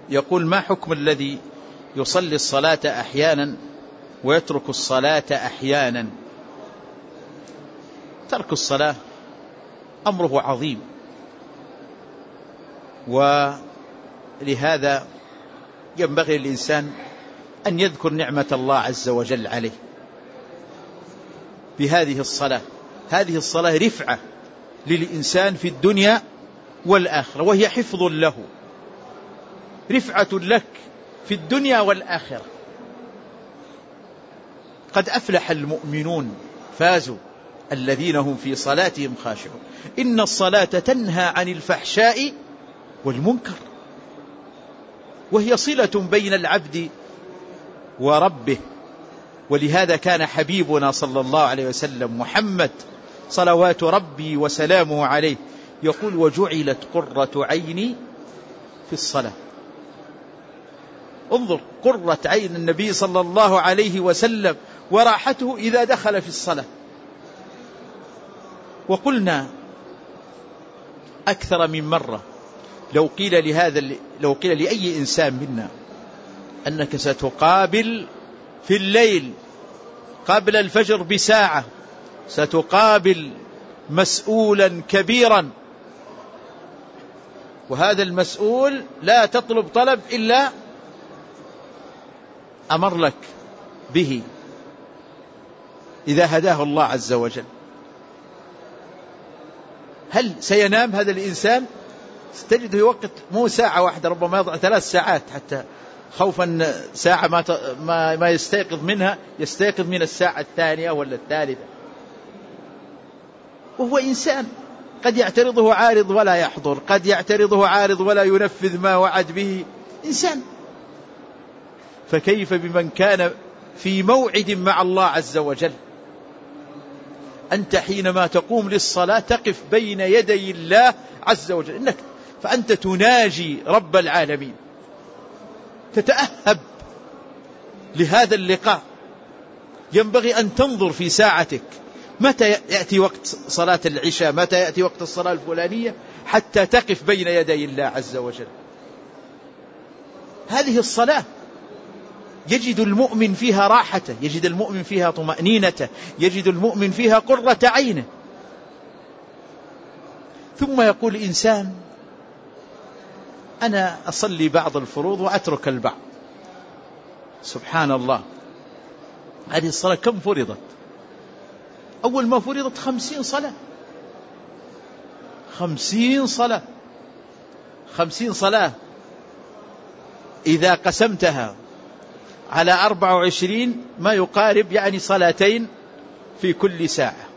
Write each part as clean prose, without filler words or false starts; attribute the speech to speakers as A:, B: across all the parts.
A: يقول: ما حكم الذي يصلي الصلاة أحيانا ويترك الصلاة أحيانا؟ ترك الصلاة أمره عظيم، ولهذا ينبغي للإنسان أن يذكر نعمة الله عز وجل عليه بهذه الصلاة. هذه الصلاة رفعة للإنسان في الدنيا والآخرة، وهي حفظ له، رفعة لك في الدنيا والآخرة. قد أفلح المؤمنون فازوا الذين هم في صلاتهم خاشعون. إن الصلاة تنهى عن الفحشاء والمنكر، وهي صلة بين العبد وربه. ولهذا كان حبيبنا صلى الله عليه وسلم محمد صلوات ربي وسلامه عليه يقول: وجعلت قرة عيني في الصلاة. انظر، قرة عين النبي صلى الله عليه وسلم وراحته إذا دخل في الصلاة. وقلنا أكثر من مرة، لو قيل لأي إنسان منا أنك ستقابل في الليل قبل الفجر بساعة، ستقابل مسؤولا كبيرا، وهذا المسؤول لا تطلب طلب إلا أمر لك به إذا هداه الله عز وجل، هل سينام هذا الإنسان؟ ستجده وقت مو ساعة واحدة، ربما يضع 3 ساعات، حتى خوفا ساعة ما يستيقظ منها، يستيقظ من الساعة الثانية ولا الثالثة، وهو إنسان. قد يعترضه عارض ولا يحضر، قد يعترضه عارض ولا ينفذ ما وعد به، إنسان. فكيف بمن كان في موعد مع الله عز وجل؟ أنت حينما تقوم للصلاة تقف بين يدي الله عز وجل، فأنت تناجي رب العالمين، تتأهب لهذا اللقاء. ينبغي أن تنظر في ساعتك متى يأتي وقت صلاة العشاء، متى يأتي وقت الصلاة الفلانية، حتى تقف بين يدي الله عز وجل. هذه الصلاة يجد المؤمن فيها راحته، يجد المؤمن فيها طمأنينته، يجد المؤمن فيها قرة عينه. ثم يقول الإنسان: أنا أصلي بعض الفروض وأترك البعض. سبحان الله، هذه الصلاة كم فرضت؟ أول ما فرضت 50 صلاة، 50 صلاة، 50 صلاة إذا قسمتها على 24 ما يقارب يعني صلاتين في كل ساعة،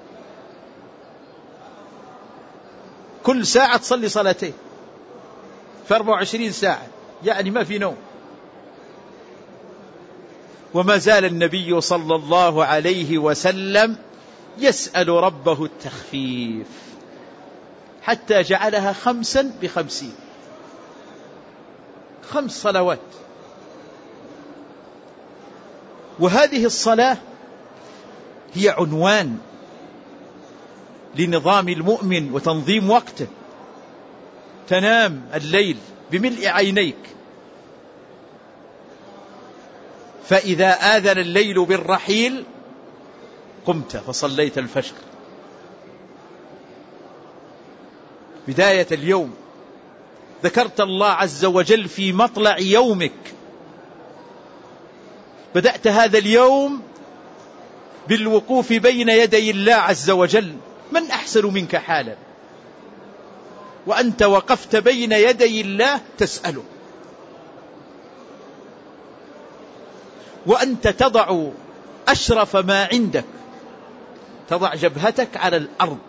A: كل ساعة تصلي صلاتين في 24 ساعة، يعني ما في نوم. وما زال النبي صلى الله عليه وسلم يسأل ربه التخفيف حتى جعلها 5 ب50، 5 صلوات. وهذه الصلاة هي عنوان لنظام المؤمن وتنظيم وقته. تنام الليل بملء عينيك، فإذا آذن الليل بالرحيل قمت فصليت الفجر. بداية اليوم ذكرت الله عز وجل في مطلع يومك، بدأت هذا اليوم بالوقوف بين يدي الله عز وجل. من أحسن منك حالا وأنت وقفت بين يدي الله تسأله، وأنت تضع أشرف ما عندك، تضع جبهتك على الأرض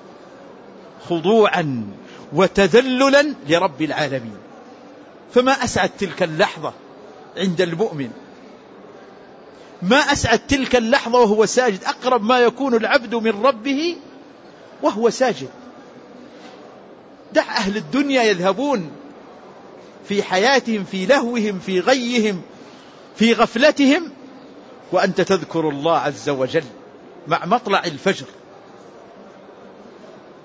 A: خضوعا وتذللا لرب العالمين. فما أسعد تلك اللحظة عند المؤمن، ما أسعد تلك اللحظة وهو ساجد. أقرب ما يكون العبد من ربه وهو ساجد. دع أهل الدنيا يذهبون في حياتهم، في لهوهم، في غيهم، في غفلتهم، وأنت تذكر الله عز وجل مع مطلع الفجر.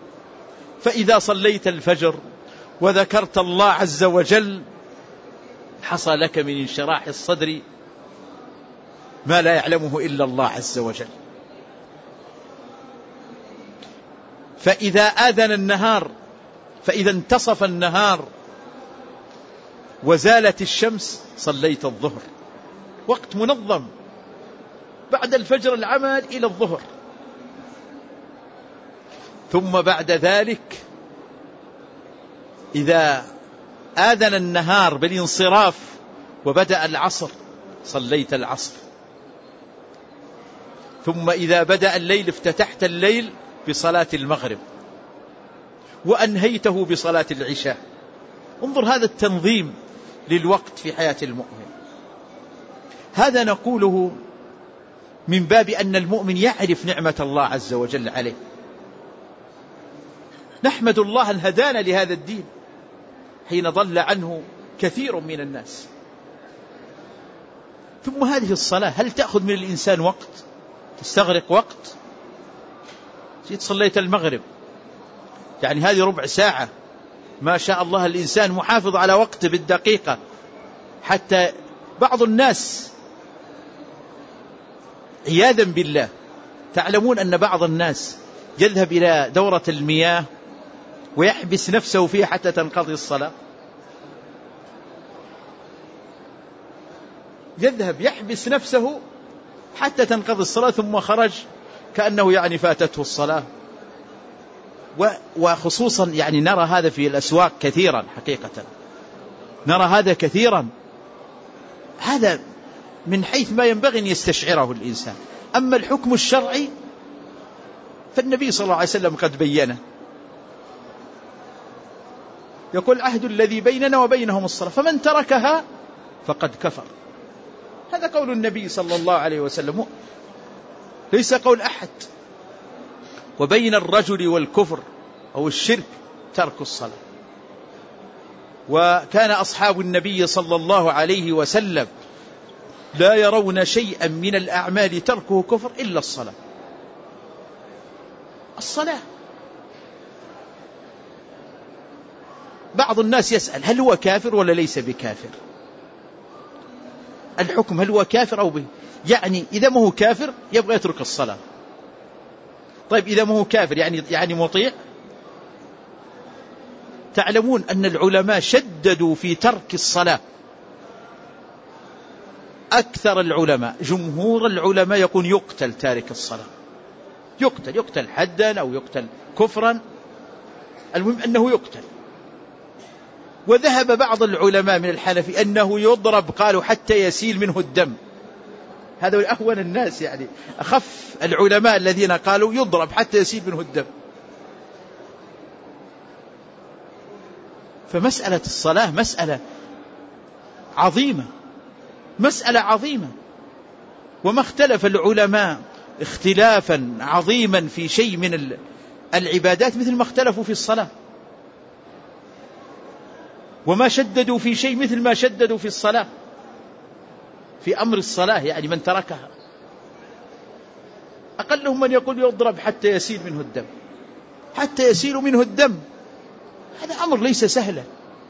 A: فإذا صليت الفجر وذكرت الله عز وجل حصل لك من انشراح الصدر ما لا يعلمه إلا الله عز وجل. فإذا آذن النهار، فإذا انتصف النهار وزالت الشمس صليت الظهر، وقت منظم بعد الفجر العمل إلى الظهر. ثم بعد ذلك إذا آذن النهار بالانصراف وبدأ العصر صليت العصر. ثم إذا بدأ الليل افتتحت الليل بصلاة المغرب وأنهيته بصلاة العشاء. انظر هذا التنظيم للوقت في حياة المؤمن. هذا نقوله من باب أن المؤمن يعرف نعمة الله عز وجل عليه. نحمد الله أن هدانا لهذا الدين حين ضل عنه كثير من الناس. ثم هذه الصلاة هل تأخذ من الإنسان وقت؟ تستغرق وقت؟ جيت صليت المغرب، يعني هذه ربع ساعة، ما شاء الله الإنسان محافظ على وقته بالدقيقة. حتى بعض الناس عياذا بالله، تعلمون أن بعض الناس يذهب إلى دورة المياه ويحبس نفسه فيها حتى تنقضي الصلاة. يذهب يحبس نفسه حتى تنقضي الصلاة ثم خرج كأنه يعني فاتته الصلاة. وخصوصا يعني نرى هذا في الأسواق كثيرا، حقيقة نرى هذا كثيرا. هذا من حيث ما ينبغي أن يستشعره الإنسان. أما الحكم الشرعي فالنبي صلى الله عليه وسلم قد بينه، يقول العهد الذي بيننا وبينهم الصلاة فمن تركها فقد كفر. هذا قول النبي صلى الله عليه وسلم، ليس قول أحد. وبين الرجل والكفر أو الشرك ترك الصلاة. وكان أصحاب النبي صلى الله عليه وسلم لا يرون شيئا من الأعمال تركه كفر إلا الصلاة. الصلاة. بعض الناس يسأل هل هو كافر ولا ليس بكافر؟ الحكم هل هو كافر أو به؟ يعني إذا ما هو كافر يبغى يترك الصلاة. طيب إذا ما هو كافر يعني مطيع؟ تعلمون أن العلماء شددوا في ترك الصلاة. أكثر العلماء، جمهور العلماء يقول يقتل تارك الصلاة، يقتل حدا أو يقتل كفرا، المهم أنه يقتل. وذهب بعض العلماء من الحنفي أنه يضرب، قالوا حتى يسيل منه الدم. هذا أهون الناس، يعني أخف العلماء الذين قالوا يضرب حتى يسيل منه الدم. فمسألة الصلاة مسألة عظيمة، مسألة عظيمة. وما اختلف العلماء اختلافا عظيما في شيء من العبادات مثل ما اختلفوا في الصلاة، وما شددوا في شيء مثل ما شددوا في الصلاة، في أمر الصلاة. يعني من تركها أقلهم من يقول يضرب حتى يسيل منه الدم، حتى يسيل منه الدم. هذا أمر ليس سهلا.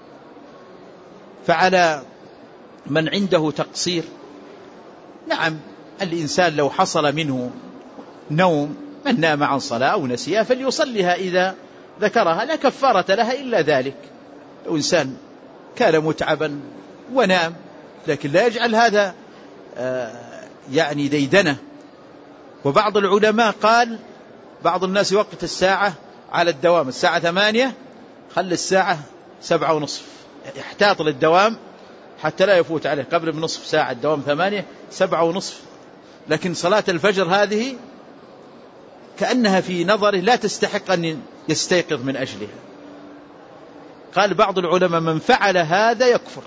A: فعلى من عنده تقصير، نعم الإنسان لو حصل منه نوم، من نام عن صلاة أو نسيها فليصليها إذا ذكرها، لا كفارة لها إلا ذلك. لو إنسان كان متعبا ونام، لكن لا يجعل هذا يعني ديدنة. وبعض العلماء قال بعض الناس يوقت الساعة على الدوام، الساعة 8 خلي الساعة 7:30، يحتاط للدوام حتى لا يفوت عليه قبل بنصف ساعة. الدوام 8، 7:30. لكن صلاة الفجر هذه كأنها في نظره لا تستحق أن يستيقظ من أجلها. قال بعض العلماء من فعل هذا يكفر.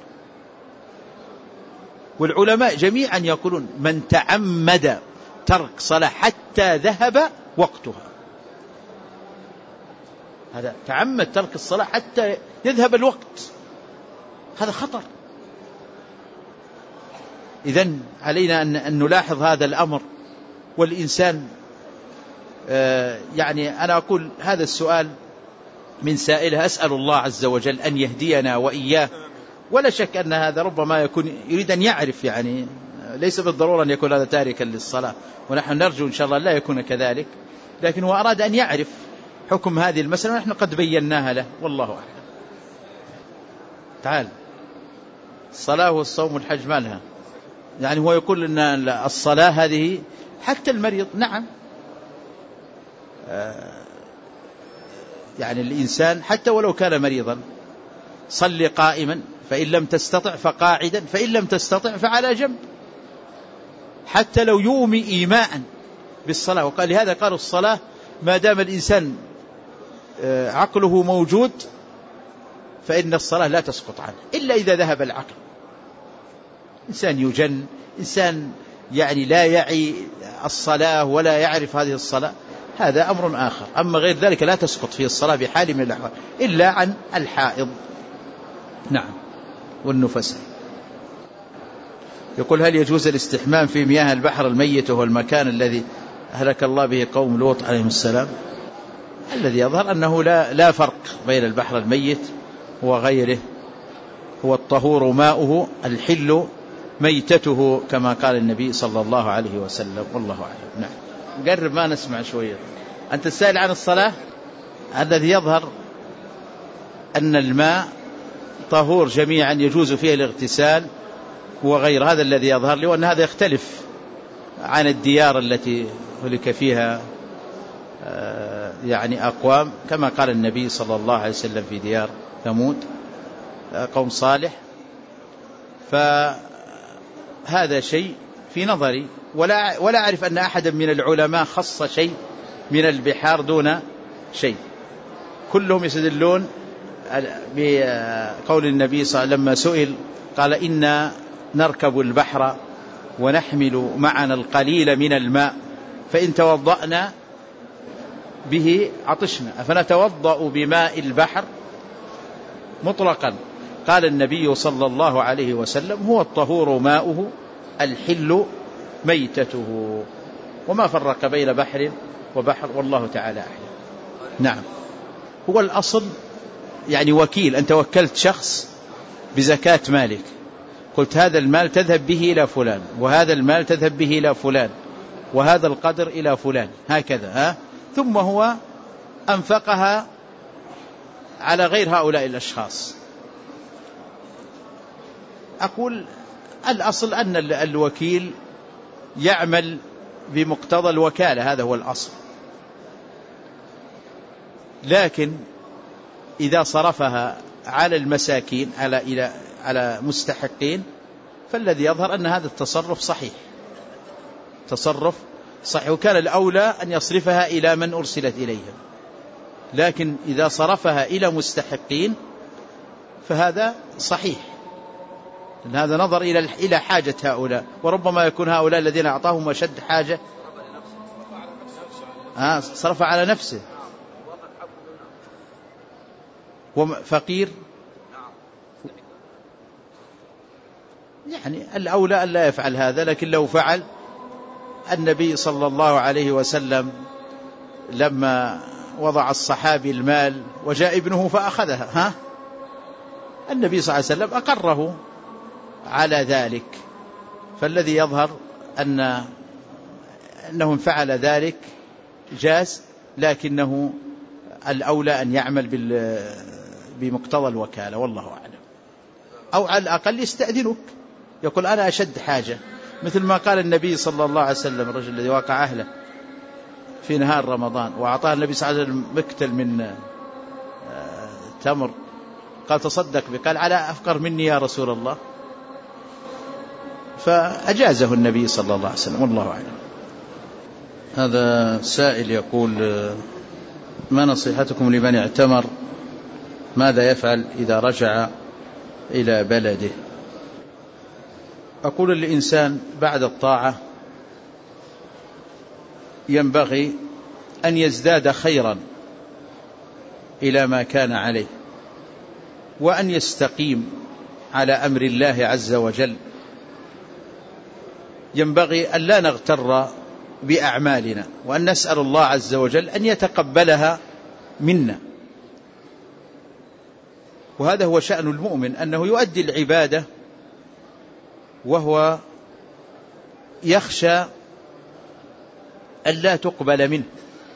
A: والعلماء جميعا يقولون من تعمد ترك صلاة حتى ذهب وقتها، هذا تعمد ترك الصلاة حتى يذهب الوقت، هذا خطر. إذن علينا أن نلاحظ هذا الأمر. والإنسان يعني أنا أقول هذا السؤال من سائله، أسأل الله عز وجل أن يهدينا وإياه ولا شك أن هذا ربما يكون يريد أن يعرف، يعني ليس بالضرورة أن يكون هذا تاركا للصلاة، ونحن نرجو إن شاء الله لا يكون كذلك، لكن هو أراد أن يعرف حكم هذه المسألة ونحن قد بيناها له، والله أعلم. تعال، الصلاة والصوم والحج ما لها، يعني هو يقول أن الصلاة هذه حتى المريض، نعم، يعني الإنسان حتى ولو كان مريضا صل قائما، فإن لم تستطع فقاعدا، فإن لم تستطع فعلى جنب، حتى لو يومي إيماء بالصلاة. وقال لهذا قالوا الصلاة ما دام الإنسان عقله موجود فإن الصلاة لا تسقط عنه، إلا إذا ذهب العقل، إنسان يجن، إنسان يعني لا يعي الصلاة ولا يعرف هذه الصلاة، هذا أمر آخر. أما غير ذلك لا تسقط فيه الصلاة بحال من الأحوال إلا عن الحائض، نعم، والنفساء. يقول هل يجوز الاستحمام في مياه البحر الميت وهو المكان الذي أهلك الله به قوم لوط عليهم السلام؟ الذي يظهر أنه لا فرق بين البحر الميت وغيره، هو الطهور ماؤه الحل ميتته كما قال النبي صلى الله عليه وسلم، والله أعلم. نعم، قرب ما نسمع شوية. أنت السائل عن الصلاة، الذي يظهر أن الماء طهور جميعا يجوز فيه الاغتسال وغير، هذا الذي يظهر لي، وأن هذا يختلف عن الديار التي هلك فيها يعني أقوام، كما قال النبي صلى الله عليه وسلم في ديار ثمود قوم صالح. فهذا شيء في نظري، ولا أعرف أن أحدا من العلماء خص شيء من البحار دون شيء، كلهم يستدلون بقول النبي صلى الله عليه وسلم لما سئل قال إنا نركب البحر ونحمل معنا القليل من الماء فإن توضأنا به عطشنا أفنتوضأ بماء البحر مطلقا؟ قال النبي صلى الله عليه وسلم هو الطهور ماؤه الحل ميتته، وما فرق بين بحر وبحر، والله تعالى أعلم. نعم، هو الأصل يعني وكيل، أنت وكلت شخص بزكاة مالك، قلت هذا المال تذهب به إلى فلان، وهذا المال تذهب به إلى فلان، وهذا القدر إلى فلان، هكذا، ثم هو أنفقها على غير هؤلاء الأشخاص. أقول الأصل أن الوكيل يعمل بمقتضى الوكالة، هذا هو الأصل، لكن إذا صرفها على المساكين على مستحقين فالذي يظهر أن هذا التصرف صحيح، تصرف صحيح، وكان الأولى أن يصرفها إلى من أرسلت إليهم، لكن إذا صرفها إلى مستحقين فهذا صحيح، لأن هذا نظر إلى حاجة هؤلاء، وربما يكون هؤلاء الذين أعطاهم أشد حاجة، صرف على نفسه وفقير، يعني الأولى أن لا يفعل هذا، لكن لو فعل، النبي صلى الله عليه وسلم لما وضع الصحابي المال وجاء ابنه فأخذها، النبي صلى الله عليه وسلم أقره على ذلك، فالذي يظهر أنه فعل ذلك جاز، لكنه الأولى أن يعمل بمقتضى الوكالة، والله أعلم، أو على الأقل يستأذنك، يقول أنا أشد حاجة، مثل ما قال النبي صلى الله عليه وسلم الرجل الذي واقع أهله في نهار رمضان وأعطاه النبي صلى الله عليه وسلم مكتل من تمر، قال تصدق به، قال على أفقر مني يا رسول الله، فأجازه النبي صلى الله عليه وسلم، والله أعلم. هذا سائل يقول ما نصيحتكم لمن اعتمر، ماذا يفعل إذا رجع إلى بلده؟ أقول للإنسان بعد الطاعة ينبغي أن يزداد خيرا إلى ما كان عليه، وأن يستقيم على أمر الله عز وجل، ينبغي أن لا نغتر بأعمالنا، وأن نسأل الله عز وجل أن يتقبلها منا، وهذا هو شأن المؤمن، أنه يؤدي العبادة وهو يخشى أن لا تقبل منه،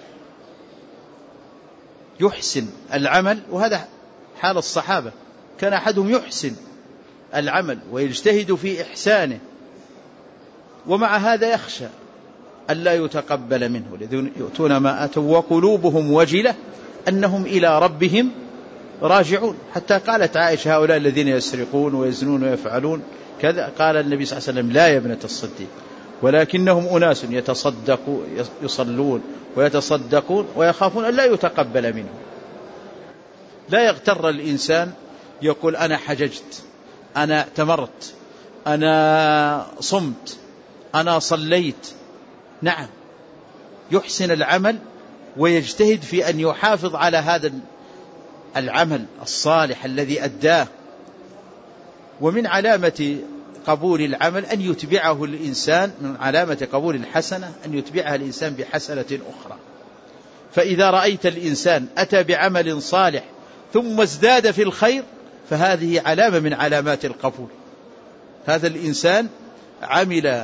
A: يحسن العمل، وهذا حال الصحابة، كان أحدهم يحسن العمل ويجتهد في إحسانه، ومع هذا يخشى أن لا يتقبل منه، الذين يؤتون ما آتوا وقلوبهم وجلة أنهم إلى ربهم راجعون. حتى قالت عائشة: هؤلاء الذين يسرقون ويزنون ويفعلون كذا، قال النبي صلى الله عليه وسلم: لا يا ابنة الصديق، ولكنهم أناس يصلون ويتصدقون ويخافون أن لا يتقبل منهم. لا يغتر الإنسان يقول: أنا حججت، أنا اعتمرت، أنا صمت، أنا صليت. نعم، يحسن العمل ويجتهد في أن يحافظ على هذا العمل الصالح الذي أداه. ومن علامة قبول العمل أن يتبعه الإنسان، من علامة قبول الحسنة أن يتبعها الإنسان بحسنة أخرى. فإذا رأيت الإنسان أتى بعمل صالح ثم ازداد في الخير، فهذه علامة من علامات القبول. هذا الإنسان عمل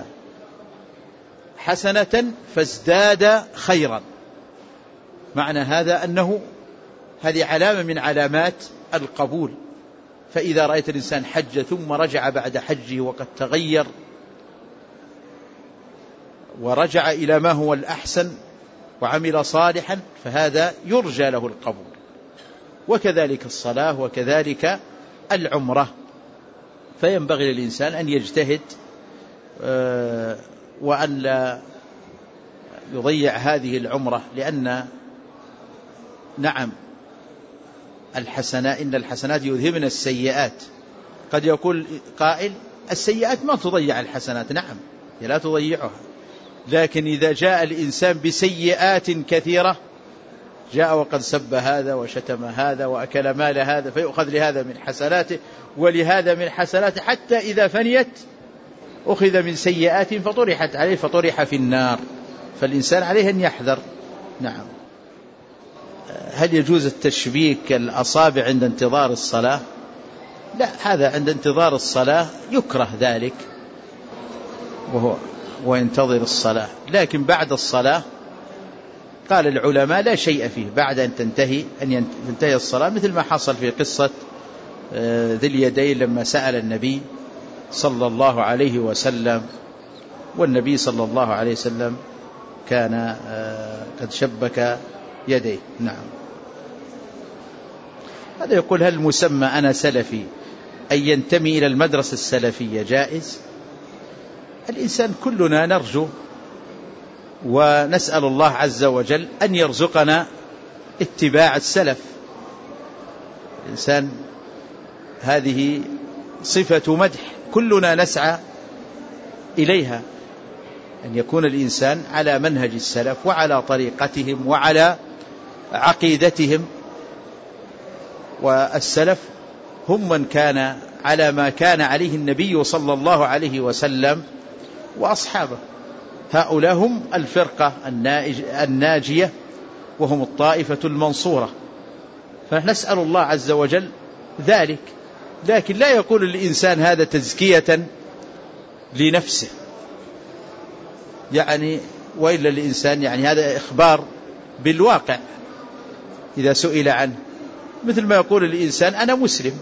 A: حسنة فازداد خيرا، معنى هذا أنه هذه علامة من علامات القبول. فإذا رأيت الإنسان حج ثم رجع بعد حجه وقد تغير ورجع إلى ما هو الأحسن وعمل صالحا، فهذا يرجى له القبول. وكذلك الصلاة وكذلك العمرة. فينبغي للإنسان أن يجتهد وأن لا يضيع هذه العمرة، لأن نعم إن الحسنات يذهبن السيئات. قد يقول قائل: السيئات ما تضيع الحسنات. نعم، هي لا تضيعها، لكن إذا جاء الإنسان بسيئات كثيرة، جاء وقد سب هذا وشتم هذا وأكل مال هذا، فيؤخذ لهذا من حسناته ولهذا من حسناته، حتى إذا فنيت أخذ من سيئات فطرحت عليه فطرح في النار. فالإنسان عليه أن يحذر. نعم. هل يجوز التشبيك الأصابع عند انتظار الصلاة؟ لا، هذا عند انتظار الصلاة يكره ذلك وهو ينتظر الصلاة، لكن بعد الصلاة قال العلماء لا شيء فيه، بعد أن تنتهي الصلاة، مثل ما حصل في قصة ذي اليدين لما سأل النبي صلى الله عليه وسلم، والنبي صلى الله عليه وسلم كان قد شبك يديه. نعم. هذا يقول: هل مسمى أنا سلفي أن ينتمي إلى المدرسة السلفية جائز؟ الإنسان كلنا نرجو ونسأل الله عز وجل أن يرزقنا اتباع السلف. الإنسان هذه صفة مدح كلنا نسعى إليها، أن يكون الإنسان على منهج السلف وعلى طريقتهم وعلى عقيدتهم. والسلف هم من كان على ما كان عليه النبي صلى الله عليه وسلم وأصحابه. هؤلاء هم الفرقة الناجية، وهم الطائفة المنصورة. فنسأل الله عز وجل ذلك، لكن لا يقول الإنسان هذا تزكية لنفسه، يعني وإلا الإنسان يعني هذا إخبار بالواقع إذا سئل عنه، مثل ما يقول الإنسان أنا مسلم،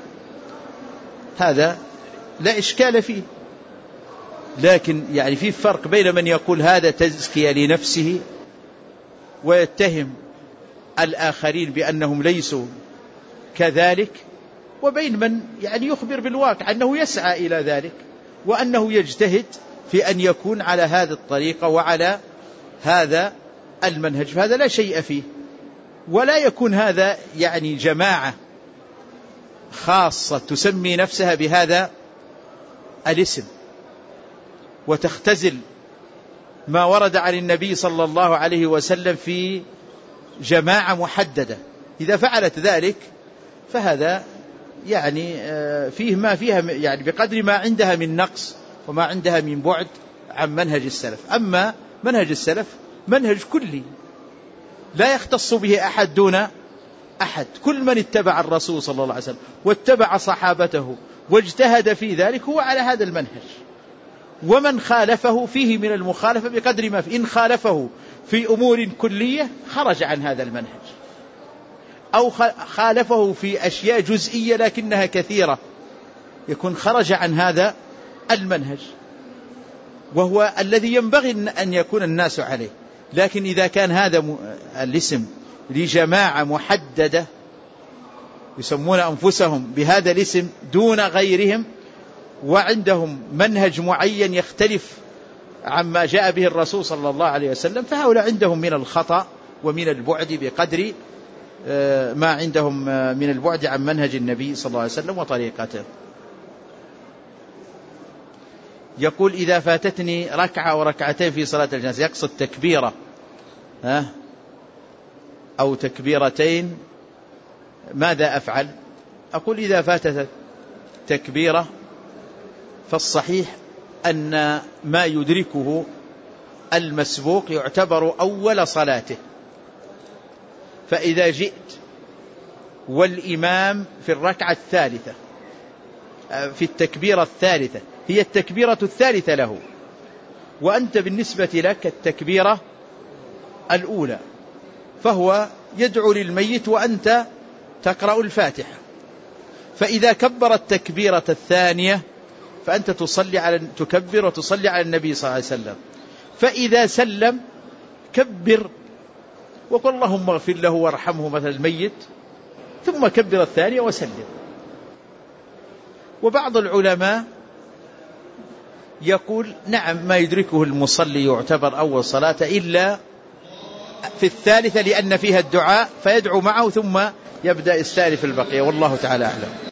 A: هذا لا إشكال فيه. لكن يعني في فرق بين من يقول هذا تزكية لنفسه ويتهم الآخرين بأنهم ليسوا كذلك، وبين من يعني يخبر بالواقع أنه يسعى إلى ذلك وأنه يجتهد في أن يكون على هذه الطريقة وعلى هذا المنهج، فهذا لا شيء فيه. ولا يكون هذا يعني جماعة خاصة تسمي نفسها بهذا الاسم وتختزل ما ورد عن النبي صلى الله عليه وسلم في جماعة محددة. إذا فعلت ذلك فهذا يعني فيه ما فيها، يعني بقدر ما عندها من نقص وما عندها من بعد عن منهج السلف. أما منهج السلف منهج كلي لا يختص به أحد دون أحد، كل من اتبع الرسول صلى الله عليه وسلم واتبع صحابته واجتهد في ذلك هو على هذا المنهج، ومن خالفه فيه من المخالفة بقدر ما فيه. إن خالفه في أمور كلية خرج عن هذا المنهج، أو خالفه في أشياء جزئية لكنها كثيرة يكون خرج عن هذا المنهج، وهو الذي ينبغي أن يكون الناس عليه. لكن إذا كان هذا الاسم لجماعة محددة يسمون أنفسهم بهذا الاسم دون غيرهم، وعندهم منهج معين يختلف عما جاء به الرسول صلى الله عليه وسلم، فهؤلاء عندهم من الخطأ ومن البعد بقدر ما عندهم من البعد عن منهج النبي صلى الله عليه وسلم وطريقته. يقول: إذا فاتتني ركعة أو ركعتين في صلاة الجنازة، يقصد تكبيرة أو تكبيرتين، ماذا أفعل؟ أقول: إذا فاتت تكبيرة فالصحيح أن ما يدركه المسبوق يعتبر أول صلاته، فإذا جئت والإمام في الركعة الثالثة في التكبيرة الثالثة هي التكبيرة الثالثة له، وأنت بالنسبة لك التكبيرة الأولى، فهو يدعو للميت وأنت تقرأ الفاتحة، فإذا كبر التكبيرة الثانية فأنت تكبر وتصلي على النبي صلى الله عليه وسلم، فإذا سلم كبر وقل اللهم اغفر له وارحمه مثل الميت، ثم كبر الثانية وسلم. وبعض العلماء يقول: نعم، ما يدركه المصلي يعتبر أول صلاة إلا في الثالثة لأن فيها الدعاء، فيدعو معه ثم يبدأ يستأنف البقية، والله تعالى أعلم.